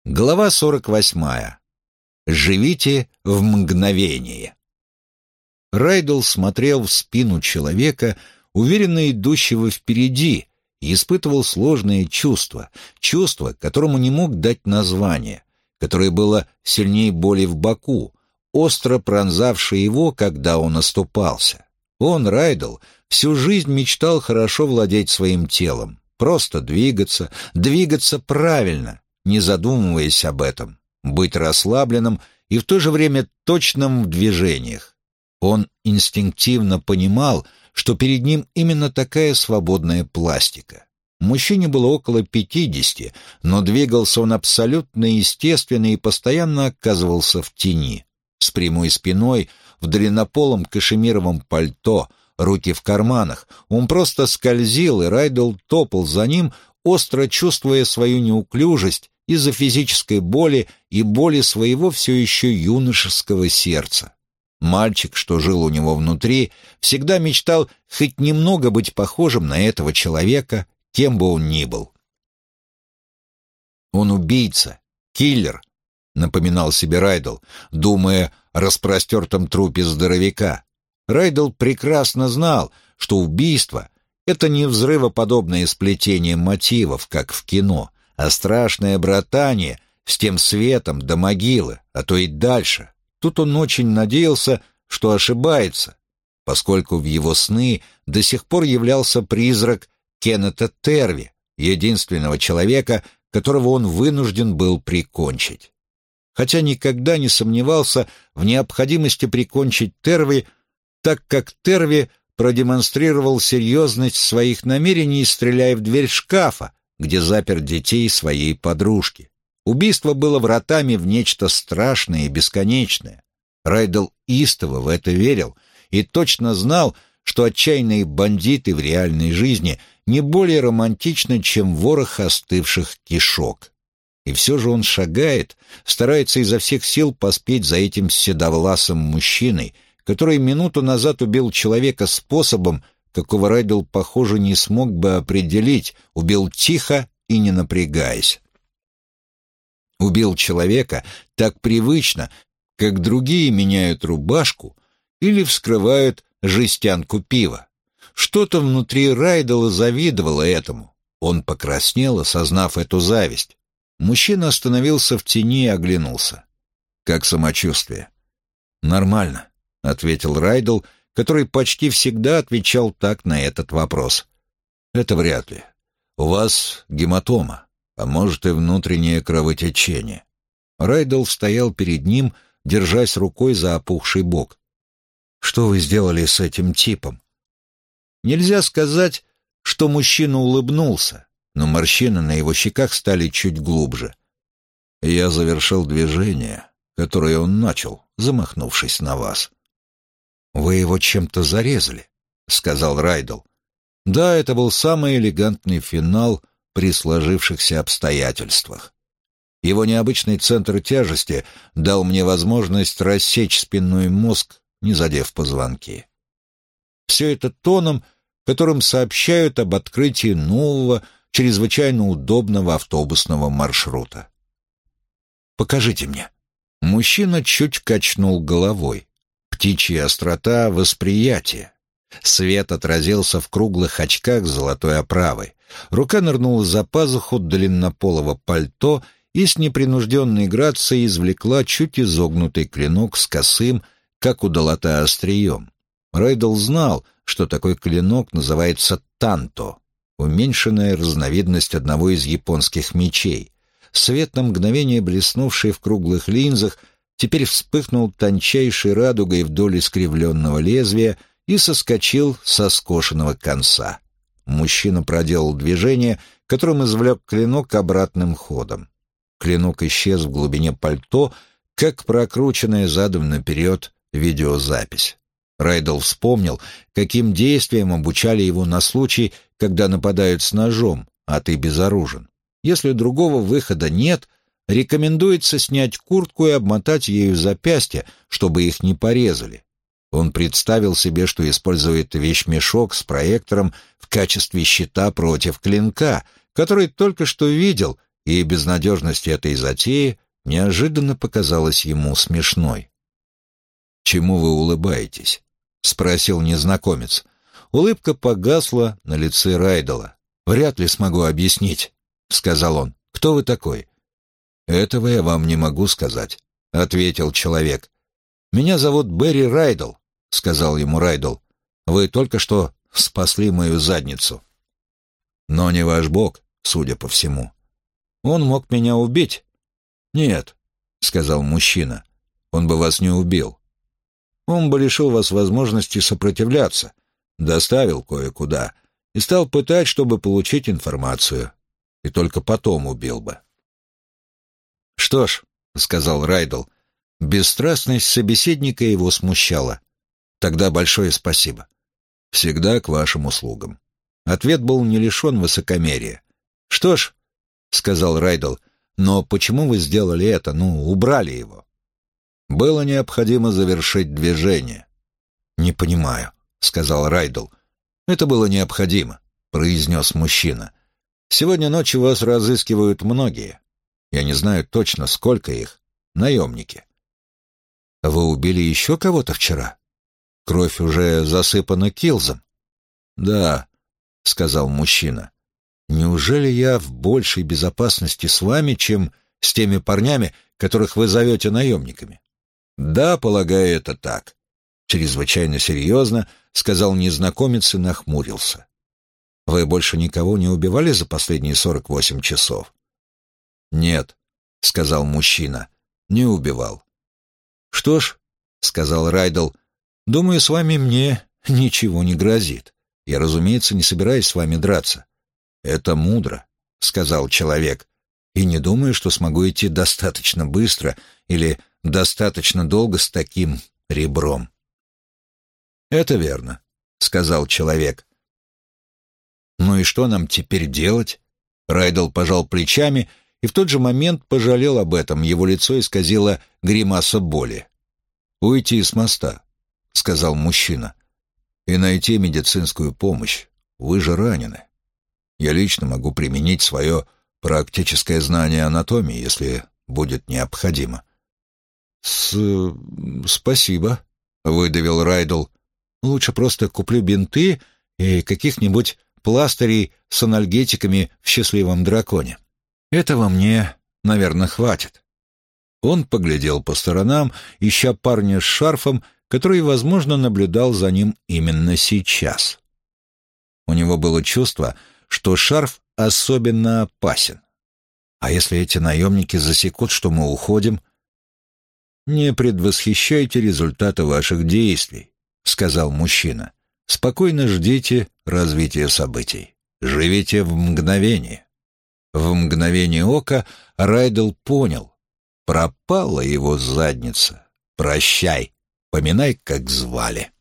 Глава 48. Живите в мгновение. Райдл смотрел в спину человека, уверенно идущего впереди, и испытывал сложные чувства, которому не мог дать название, которое было сильнее боли в боку, остро пронзавшее его, когда он оступался. Он, Райдл, всю жизнь мечтал хорошо владеть своим телом, просто двигаться правильно, не задумываясь об этом, быть расслабленным и в то же время точным в движениях. Он инстинктивно понимал, что перед ним именно такая свободная пластика. Мужчине было около 50, но двигался он абсолютно естественно и постоянно оказывался в тени. С прямой спиной, в длиннополом кашемировом пальто, руки в карманах, он просто скользил, и Райдл топал за ним, остро чувствуя свою неуклюжесть из-за физической боли и боли своего все еще юношеского сердца. Мальчик, что жил у него внутри, всегда мечтал хоть немного быть похожим на этого человека, кем бы он ни был. «Он убийца, киллер», — напоминал себе Райдл, думая о распростертом трупе здоровяка. Райдл прекрасно знал, что убийство — это не взрывоподобное сплетение мотивов, как в кино, а страшное братание с тем светом до могилы, а то и дальше. Тут он очень надеялся, что ошибается, поскольку в его сны до сих пор являлся призрак Кеннета Терви, единственного человека, которого он вынужден был прикончить. Хотя никогда не сомневался в необходимости прикончить Терви, так как Терви продемонстрировал серьезность своих намерений, стреляя в дверь шкафа, где запер детей своей подружки. Убийство было вратами в нечто страшное и бесконечное. Райдл истово в это верил и точно знал, что отчаянные бандиты в реальной жизни не более романтичны, чем ворох остывших кишок. И все же он шагает, старается изо всех сил поспеть за этим седовласым мужчиной, который минуту назад убил человека способом, какого Райдл, похоже, не смог бы определить, убил тихо и не напрягаясь. Убил человека так привычно, как другие меняют рубашку или вскрывают жестянку пива. Что-то внутри Райдла завидовало этому. Он покраснел, осознав эту зависть. Мужчина остановился в тени и оглянулся. «Как самочувствие?» «Нормально», — ответил Райдл, который почти всегда отвечал так на этот вопрос. «Это вряд ли. У вас гематома, а может и внутреннее кровотечение». Райдл стоял перед ним, держась рукой за опухший бок. «Что вы сделали с этим типом?» Нельзя сказать, что мужчина улыбнулся, но морщины на его щеках стали чуть глубже. «Я завершил движение, которое он начал, замахнувшись на вас». «Вы его чем-то зарезали», — сказал Райдл. «Да, это был самый элегантный финал при сложившихся обстоятельствах. Его необычный центр тяжести дал мне возможность рассечь спинной мозг, не задев позвонки». Все это тоном, которым сообщают об открытии нового, чрезвычайно удобного автобусного маршрута. «Покажите мне». Мужчина чуть качнул головой. Птичья острота восприятия. Свет отразился в круглых очках с золотой оправой. Рука нырнула за пазуху длиннополого пальто и с непринужденной грацией извлекла чуть изогнутый клинок с косым, как у долота, острием. Райдл знал, что такой клинок называется танто, уменьшенная разновидность одного из японских мечей. Свет, на мгновение блеснувший в круглых линзах, теперь вспыхнул тончайшей радугой вдоль искривленного лезвия и соскочил со скошенного конца. Мужчина проделал движение, которым извлек клинок обратным ходом. Клинок исчез в глубине пальто, как прокрученная задом наперед видеозапись. Райдл вспомнил, каким действиям обучали его на случай, когда нападают с ножом, а ты безоружен. Если другого выхода нет, рекомендуется снять куртку и обмотать ею запястья, чтобы их не порезали. Он представил себе, что использует вещмешок с проектором в качестве щита против клинка, который только что видел, и безнадежность этой затеи неожиданно показалась ему смешной. «Чему вы улыбаетесь?» — спросил незнакомец. Улыбка погасла на лице Райдела. «Вряд ли смогу объяснить», — сказал он. «Кто вы такой?» «Этого я вам не могу сказать», — ответил человек. «Меня зовут Берри Райдел», — сказал ему Райдел. «Вы только что спасли мою задницу». «Но не ваш бог, судя по всему». «Он мог меня убить?» «Нет», — сказал мужчина. «Он бы вас не убил. Он бы лишил вас возможности сопротивляться, доставил кое-куда и стал пытать, чтобы получить информацию, и только потом убил бы». «Что ж», — сказал Райдел, — бесстрастность собеседника его смущала. «Тогда большое спасибо. Всегда к вашим услугам». Ответ был не лишен высокомерия. «Что ж», — сказал Райдел, — «но почему вы сделали это, убрали его?» «Было необходимо завершить движение». «Не понимаю», — сказал Райдел. «Это было необходимо», — произнес мужчина. «Сегодня ночью вас разыскивают многие. Я не знаю точно, сколько их. Наемники». «Вы убили еще кого-то вчера? Кровь уже засыпана килзом». «Да», — сказал мужчина. «Неужели я в большей безопасности с вами, чем с теми парнями, которых вы зовете наемниками?» «Да, полагаю, это так», — чрезвычайно серьезно сказал незнакомец и нахмурился. «Вы больше никого не убивали за последние 48 часов?» «Нет», — сказал мужчина, — «не убивал». «Что ж», — сказал Райдел, — «думаю, с вами мне ничего не грозит. Я, разумеется, не собираюсь с вами драться». «Это мудро», — сказал человек, — «и не думаю, что смогу идти достаточно быстро или достаточно долго с таким ребром». «Это верно», — сказал человек. «Ну и что нам теперь делать?» Райдел пожал плечами и в тот же момент пожалел об этом, его лицо исказило гримаса боли. «Уйти с моста», — сказал мужчина, — «и найти медицинскую помощь. Вы же ранены. Я лично могу применить свое практическое знание анатомии, если будет необходимо». «Спасибо», — выдавил Райдел. «Лучше просто куплю бинты и каких-нибудь пластырей с анальгетиками в «Счастливом драконе». Этого мне, наверное, хватит». Он поглядел по сторонам, ища парня с шарфом, который, возможно, наблюдал за ним именно сейчас. У него было чувство, что шарф особенно опасен. А если эти наемники засекут, что мы уходим? «Не предвосхищайте результаты ваших действий», — сказал мужчина. «Спокойно ждите развития событий. Живите в мгновение». В мгновение ока Райдел понял. Пропала его задница. Прощай, поминай, как звали.